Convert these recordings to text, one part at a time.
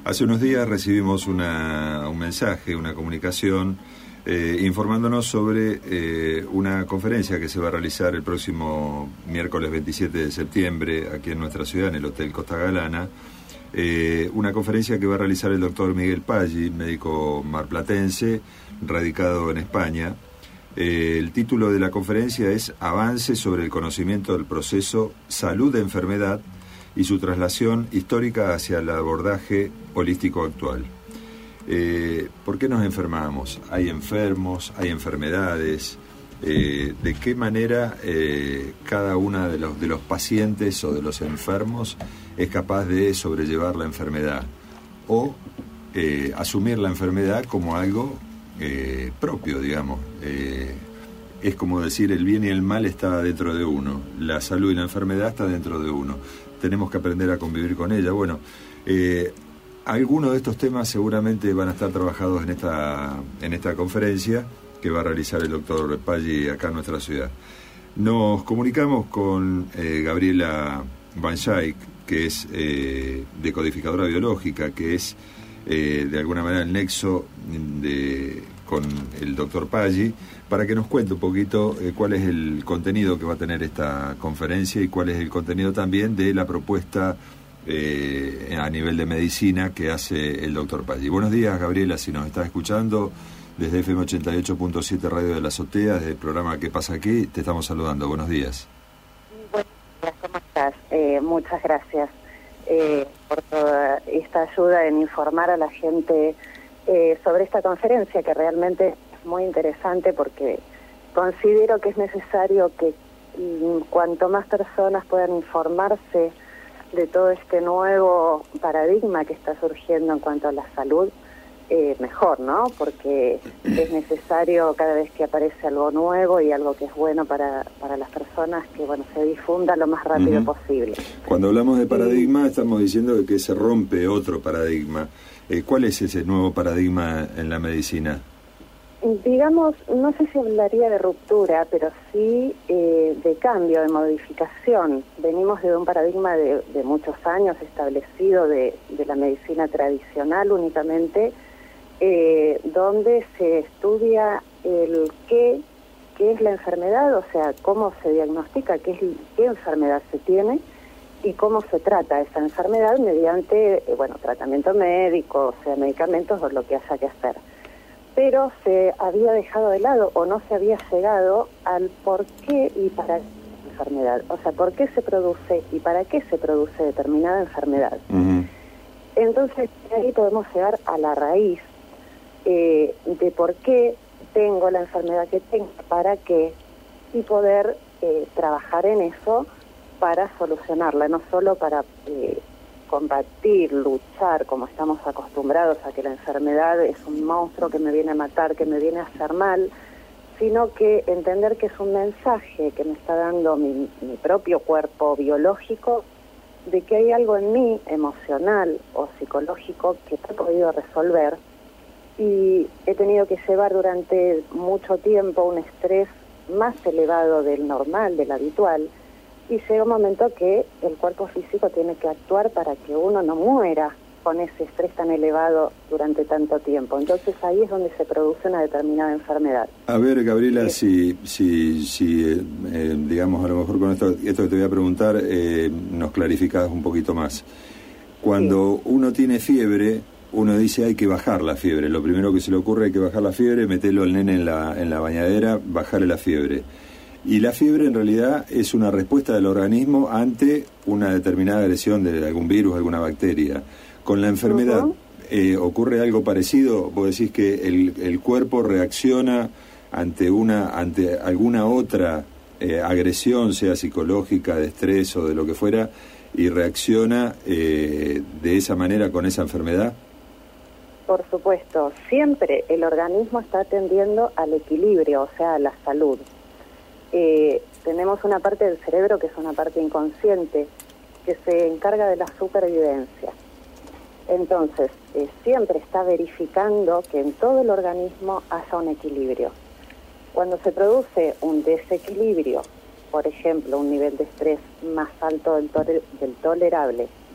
Hace unos días recibimos un mensaje, una comunicación, informándonos sobre una conferencia que se va a realizar el próximo miércoles 27 de septiembre aquí en nuestra ciudad, en el Hotel Costa Galana. Una conferencia que va a realizar el doctor Miguel Paggi, médico marplatense, radicado en España. El título de la conferencia es Avance sobre el conocimiento del proceso salud-enfermedad y su traslación histórica hacia el abordaje holístico actual. ¿Por qué nos enfermamos? ¿Hay enfermos? ¿Hay enfermedades? ¿De qué manera cada uno de los pacientes o de los enfermos es capaz de sobrellevar la enfermedad? O asumir la enfermedad como algo propio, digamos. Es como decir, el bien y el mal está dentro de uno, la salud y la enfermedad está dentro de uno. Tenemos que aprender a convivir con ella. Bueno, algunos de estos temas seguramente van a estar trabajados en esta conferencia que va a realizar el doctor Paggi acá en nuestra ciudad. Nos comunicamos con Gabriela Van Schaik, que es decodificadora biológica, que es de alguna manera el nexo con el doctor Paggi, para que nos cuente un poquito cuál es el contenido que va a tener esta conferencia y cuál es el contenido también de la propuesta a nivel de medicina que hace el doctor Paggi. Buenos días, Gabriela, si nos estás escuchando desde FM 88.7 Radio de la Azotea, desde el programa ¿Qué pasa aquí? Te estamos saludando. Buenos días. Buenos días, ¿cómo estás? Muchas gracias por toda esta ayuda en informar a la gente sobre esta conferencia, que realmente es muy interesante porque considero que es necesario que cuanto más personas puedan informarse de todo este nuevo paradigma que está surgiendo en cuanto a la salud, mejor, ¿no? Porque es necesario cada vez que aparece algo nuevo y algo que es bueno para las personas, que bueno, se difunda lo más rápido posible. Cuando hablamos de paradigma, estamos diciendo que se rompe otro paradigma. ¿Cuál es ese nuevo paradigma en la medicina? Digamos, no sé si hablaría de ruptura, pero sí de cambio, de modificación. Venimos de un paradigma de muchos años establecido de la medicina tradicional únicamente, donde se estudia el qué es la enfermedad, o sea, cómo se diagnostica, qué enfermedad se tiene y cómo se trata esa enfermedad mediante, tratamiento médico, o sea, medicamentos o lo que haya que hacer. Pero se había dejado de lado o no se había llegado al por qué y para qué enfermedad. O sea, por qué se produce y para qué se produce determinada enfermedad. Entonces, ahí podemos llegar a la raíz de por qué tengo la enfermedad que tengo, para qué, y poder trabajar en eso para solucionarla, no solo para combatir, luchar, como estamos acostumbrados a que la enfermedad es un monstruo que me viene a matar, que me viene a hacer mal, sino que entender que es un mensaje que me está dando mi propio cuerpo biológico, de que hay algo en mí, emocional o psicológico, que no he podido resolver, y he tenido que llevar durante mucho tiempo un estrés más elevado del normal, del habitual, y llega un momento que el cuerpo físico tiene que actuar para que uno no muera con ese estrés tan elevado durante tanto tiempo. Entonces ahí es donde se produce una determinada enfermedad. A ver, Gabriela, digamos, a lo mejor con esto que te voy a preguntar, nos clarificás un poquito más. Cuando uno tiene fiebre, uno dice hay que bajar la fiebre. Lo primero que se le ocurre, hay que bajar la fiebre, meterlo al nene en la bañadera, bajarle la fiebre. Y la fiebre en realidad es una respuesta del organismo ante una determinada agresión de algún virus, alguna bacteria. Con la enfermedad, ¿ocurre algo parecido? Vos decís que el cuerpo reacciona ante alguna otra agresión, sea psicológica, de estrés o de lo que fuera, y reacciona de esa manera con esa enfermedad. Por supuesto, siempre el organismo está atendiendo al equilibrio, o sea, a la salud. Tenemos una parte del cerebro que es una parte inconsciente, que se encarga de la supervivencia. Entonces, siempre está verificando que en todo el organismo haya un equilibrio. Cuando se produce un desequilibrio, por ejemplo, un nivel de estrés más alto del tolerable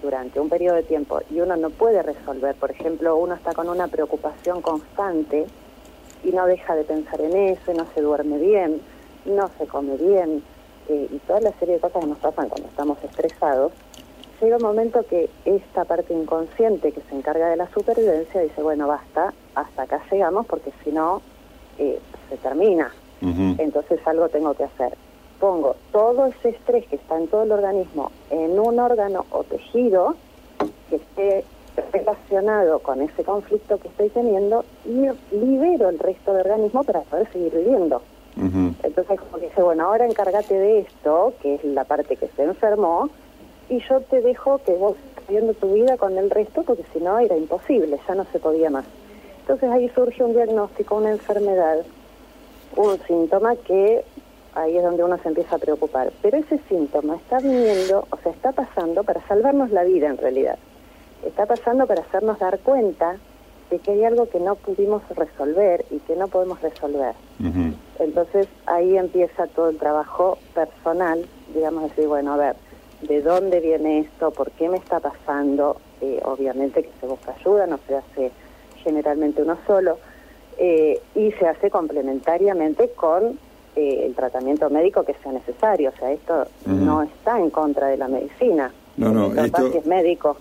durante un periodo de tiempo y uno no puede resolver, por ejemplo, uno está con una preocupación constante y no deja de pensar en eso, y no se duerme bien, no se come bien, y toda la serie de cosas que nos pasan cuando estamos estresados, llega un momento que esta parte inconsciente que se encarga de la supervivencia dice, bueno, basta, hasta acá llegamos porque si no, se termina. Entonces algo tengo que hacer. Pongo todo ese estrés que está en todo el organismo en un órgano o tejido que esté relacionado con ese conflicto que estoy teniendo y libero el resto del organismo para poder seguir viviendo. Entonces como que dice, bueno, ahora encárgate de esto, que es la parte que se enfermó, y yo te dejo que vos estés viviendo tu vida con el resto, porque si no era imposible, ya no se podía más. Entonces ahí surge un diagnóstico, una enfermedad, un síntoma que ahí es donde uno se empieza a preocupar. Pero ese síntoma está viniendo, o sea, está pasando para salvarnos la vida en realidad. Está pasando para hacernos dar cuenta de que hay algo que no pudimos resolver y que no podemos resolver. Entonces ahí empieza todo el trabajo personal, digamos, decir, bueno, a ver, ¿de dónde viene esto? ¿Por qué me está pasando? Obviamente que se busca ayuda, no se hace generalmente uno solo, y se hace complementariamente con el tratamiento médico que sea necesario. O sea, esto no está en contra de la medicina. No, esto es médico.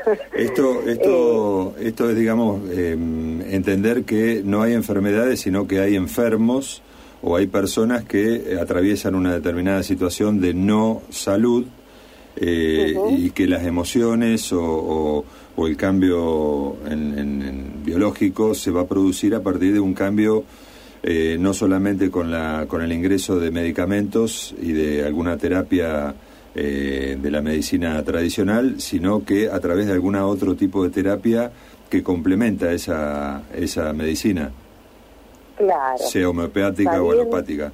Esto es, digamos, entender que no hay enfermedades, sino que hay enfermos o hay personas que atraviesan una determinada situación de no salud, y que las emociones o el cambio en biológico se va a producir a partir de un cambio, no solamente con el ingreso de medicamentos y de alguna terapia de la medicina tradicional, sino que a través de alguna otro tipo de terapia que complementa esa medicina, claro, sea homeopática o alopática.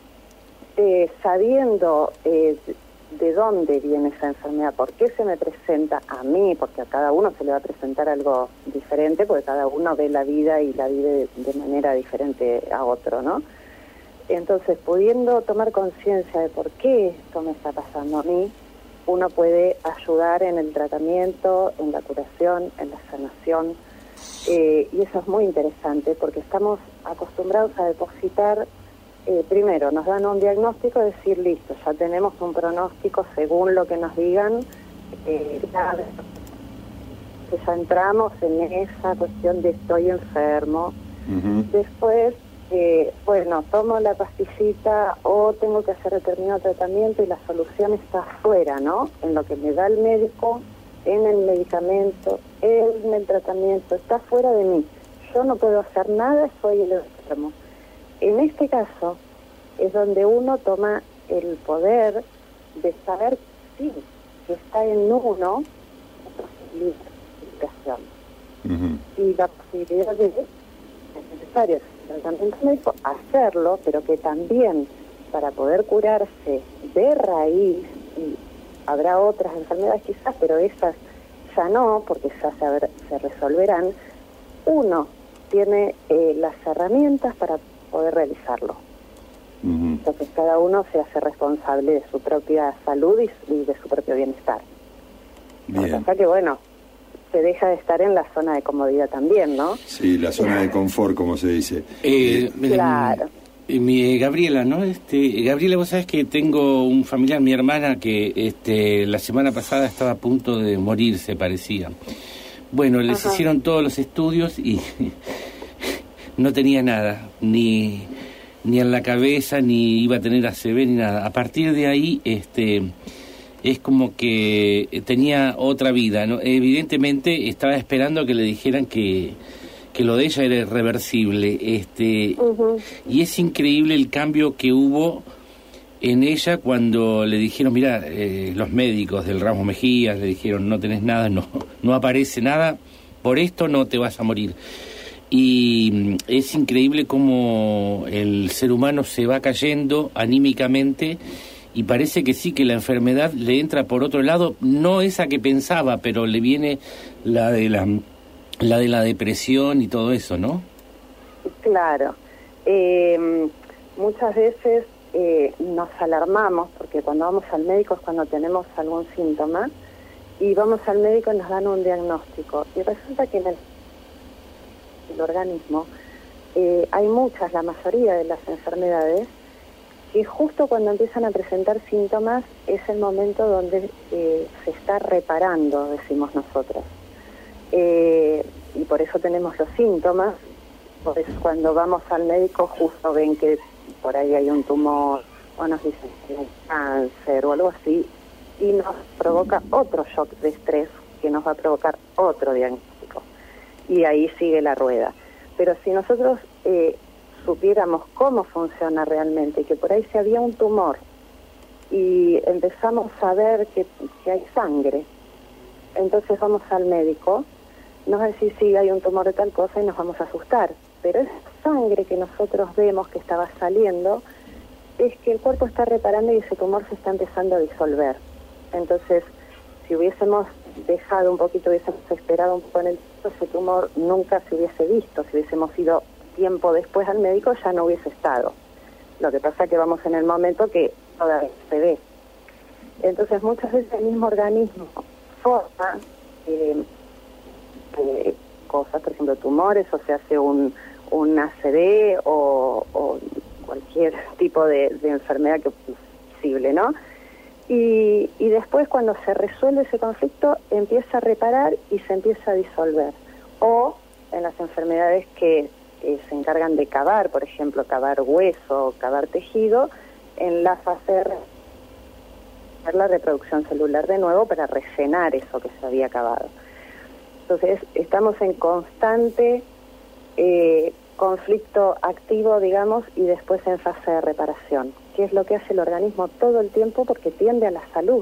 Sabiendo de dónde viene esa enfermedad, por qué se me presenta a mí, porque a cada uno se le va a presentar algo diferente, porque cada uno ve la vida y la vive de manera diferente a otro, ¿no? Entonces, pudiendo tomar conciencia de por qué esto me está pasando a mí, uno puede ayudar en el tratamiento, en la curación, en la sanación, y eso es muy interesante porque estamos acostumbrados a depositar. Primero, nos dan un diagnóstico, decir, listo, ya tenemos un pronóstico según lo que nos digan, ya entramos en esa cuestión de estoy enfermo. Después, bueno, tomo la pastillita o tengo que hacer determinado tratamiento y la solución está afuera, ¿no? En lo que me da el médico, en el medicamento, en el tratamiento, está fuera de mí. Yo no puedo hacer nada, soy el enfermo. En este caso es donde uno toma el poder de saber, sí, que está en uno la posibilidad, y la posibilidad de, es necesario el tratamiento médico, hacerlo, pero que también para poder curarse de raíz, y habrá otras enfermedades quizás, pero esas ya no, porque ya se resolverán, uno tiene las herramientas para poder realizarlo. Entonces cada uno se hace responsable de su propia salud y de su propio bienestar. O sea que bueno, se deja de estar en la zona de comodidad también, ¿no? Sí, la zona de confort, como se dice. Claro. Gabriela, ¿no? Gabriela, vos sabés que tengo un familiar, mi hermana, que la semana pasada estaba a punto de morirse, parecía. Bueno, les hicieron todos los estudios y no tenía nada, ni en la cabeza, ni iba a tener ACV, ni nada. A partir de ahí, es como que tenía otra vida, ¿no? Evidentemente estaba esperando que le dijeran que lo de ella era irreversible, y es increíble el cambio que hubo en ella cuando le dijeron, mira, los médicos del Ramos Mejías le dijeron, no tenés nada, no aparece nada, por esto no te vas a morir. Y es increíble cómo el ser humano se va cayendo anímicamente, y parece que sí, que la enfermedad le entra por otro lado, no esa que pensaba, pero le viene la de la depresión y todo eso, ¿no? Claro. Muchas veces nos alarmamos, porque cuando vamos al médico es cuando tenemos algún síntoma, y vamos al médico y nos dan un diagnóstico. Y resulta que en el organismo hay muchas, la mayoría de las enfermedades, que justo cuando empiezan a presentar síntomas es el momento donde se está reparando, decimos nosotros. Y por eso tenemos los síntomas, por eso cuando vamos al médico justo ven que por ahí hay un tumor, o nos dicen que hay cáncer o algo así, y nos provoca otro shock de estrés que nos va a provocar otro diagnóstico. Y ahí sigue la rueda. Pero si nosotros supiéramos cómo funciona realmente, que por ahí si había un tumor y empezamos a ver que hay sangre, entonces vamos al médico, nos va a decir sí, hay un tumor de tal cosa y nos vamos a asustar. Pero esa sangre que nosotros vemos que estaba saliendo es que el cuerpo está reparando y ese tumor se está empezando a disolver. Entonces, si hubiésemos dejado un poquito, hubiésemos esperado un poco en el tiempo, ese tumor nunca se hubiese visto. Si hubiésemos ido tiempo después al médico, ya no hubiese estado. Lo que pasa es que vamos en el momento que todavía se ve. Entonces, muchas veces el mismo organismo forma cosas, por ejemplo, tumores, o se hace un ACV o cualquier tipo de enfermedad que es posible, ¿no? Y después cuando se resuelve ese conflicto empieza a reparar y se empieza a disolver. O en las enfermedades que se encargan de cavar, por ejemplo, cavar hueso, cavar tejido, en la fase de la reproducción celular de nuevo para rellenar eso que se había cavado. Entonces estamos en constante conflicto activo, digamos, y después en fase de reparación, que es lo que hace el organismo todo el tiempo porque tiende a la salud.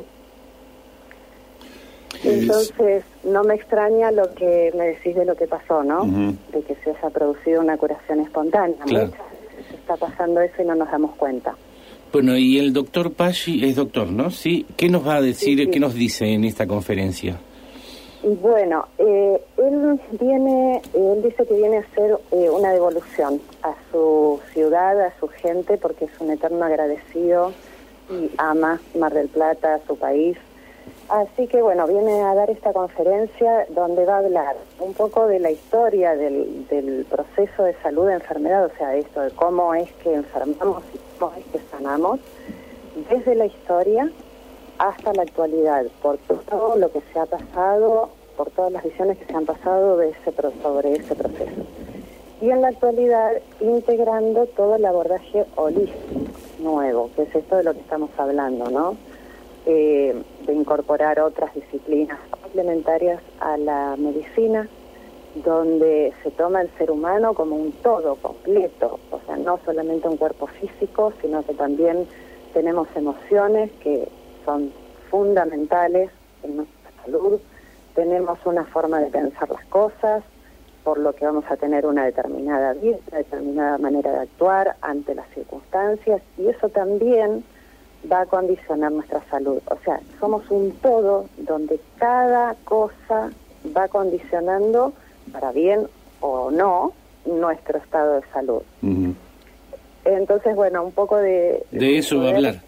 Entonces, no me extraña lo que me decís de lo que pasó, ¿no? De que se haya producido una curación espontánea. Claro. Muchas veces está pasando eso y no nos damos cuenta. Bueno, y el doctor Paggi es doctor, ¿no? Sí. ¿Qué nos va a decir, Sí. qué nos dice en esta conferencia? Y bueno, él dice que viene a hacer una devolución a su ciudad, a su gente, porque es un eterno agradecido y ama Mar del Plata, a su país. Así que bueno, viene a dar esta conferencia donde va a hablar un poco de la historia del proceso de salud de enfermedad, o sea, esto de cómo es que enfermamos y cómo es que sanamos, desde la historia hasta la actualidad, por todo lo que se ha pasado, por todas las visiones que se han pasado sobre ese proceso. Y en la actualidad, integrando todo el abordaje holístico nuevo, que es esto de lo que estamos hablando, ¿no? De incorporar otras disciplinas complementarias a la medicina, donde se toma el ser humano como un todo completo, o sea, no solamente un cuerpo físico, sino que también tenemos emociones que son fundamentales en nuestra salud, tenemos una forma de pensar las cosas, por lo que vamos a tener una determinada vida, una determinada manera de actuar ante las circunstancias, y eso también va a condicionar nuestra salud. O sea, somos un todo donde cada cosa va condicionando, para bien o no, nuestro estado de salud. Entonces, bueno, un poco de eso va a hablar.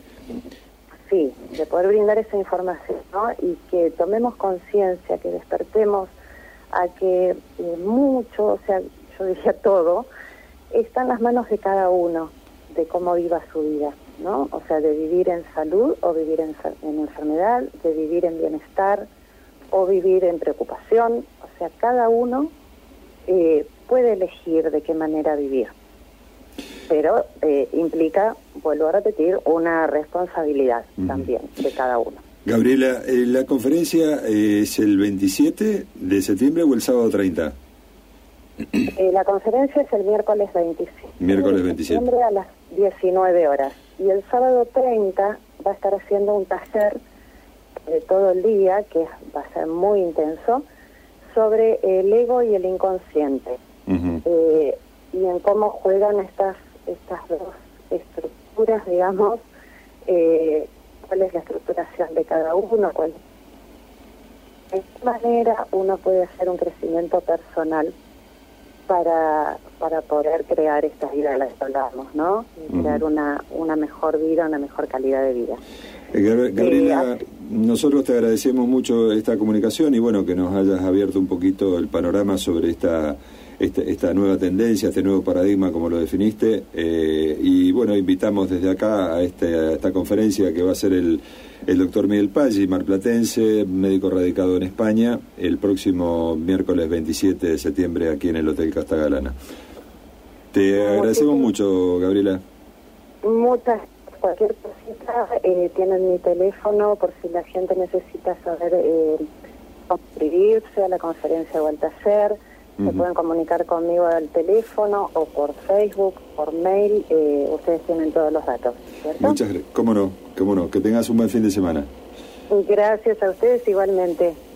Sí, de poder brindar esa información, ¿no? Y que tomemos conciencia, que despertemos a que mucho, o sea, yo diría todo, está en las manos de cada uno, de cómo viva su vida, ¿no? O sea, de vivir en salud o vivir en enfermedad, de vivir en bienestar o vivir en preocupación. O sea, cada uno puede elegir de qué manera vivir. Pero implica, vuelvo a repetir, una responsabilidad también de cada uno. Gabriela, ¿la conferencia es el 27 de septiembre o el sábado 30? La conferencia es el miércoles 27. Miércoles de 27. septiembre a las 19 horas. Y el sábado 30 va a estar haciendo un taller de todo el día, que va a ser muy intenso, sobre el ego y el inconsciente. Y en cómo juegan estas dos estructuras, digamos, cuál es la estructuración de cada uno, de qué manera uno puede hacer un crecimiento personal para poder crear esta vida de la que hablamos, ¿no? Y crear una mejor vida, una mejor calidad de vida. Gabriela, nosotros te agradecemos mucho esta comunicación y bueno, que nos hayas abierto un poquito el panorama sobre esta nueva tendencia, este nuevo paradigma, como lo definiste, y bueno, invitamos desde acá a esta conferencia que va a ser el doctor Miguel Paggi, marplatense, médico radicado en España, el próximo miércoles 27 de septiembre aquí en el Hotel Castagalana. Te agradecemos mucho, Gabriela. Muchas, cualquier cosita, tienen mi teléfono por si la gente necesita saber inscribirse a la conferencia o al taller. Se pueden comunicar conmigo al teléfono o por Facebook, por mail. Ustedes tienen todos los datos, ¿cierto? Muchas gracias. Cómo no. Que tengas un buen fin de semana. Gracias a ustedes igualmente.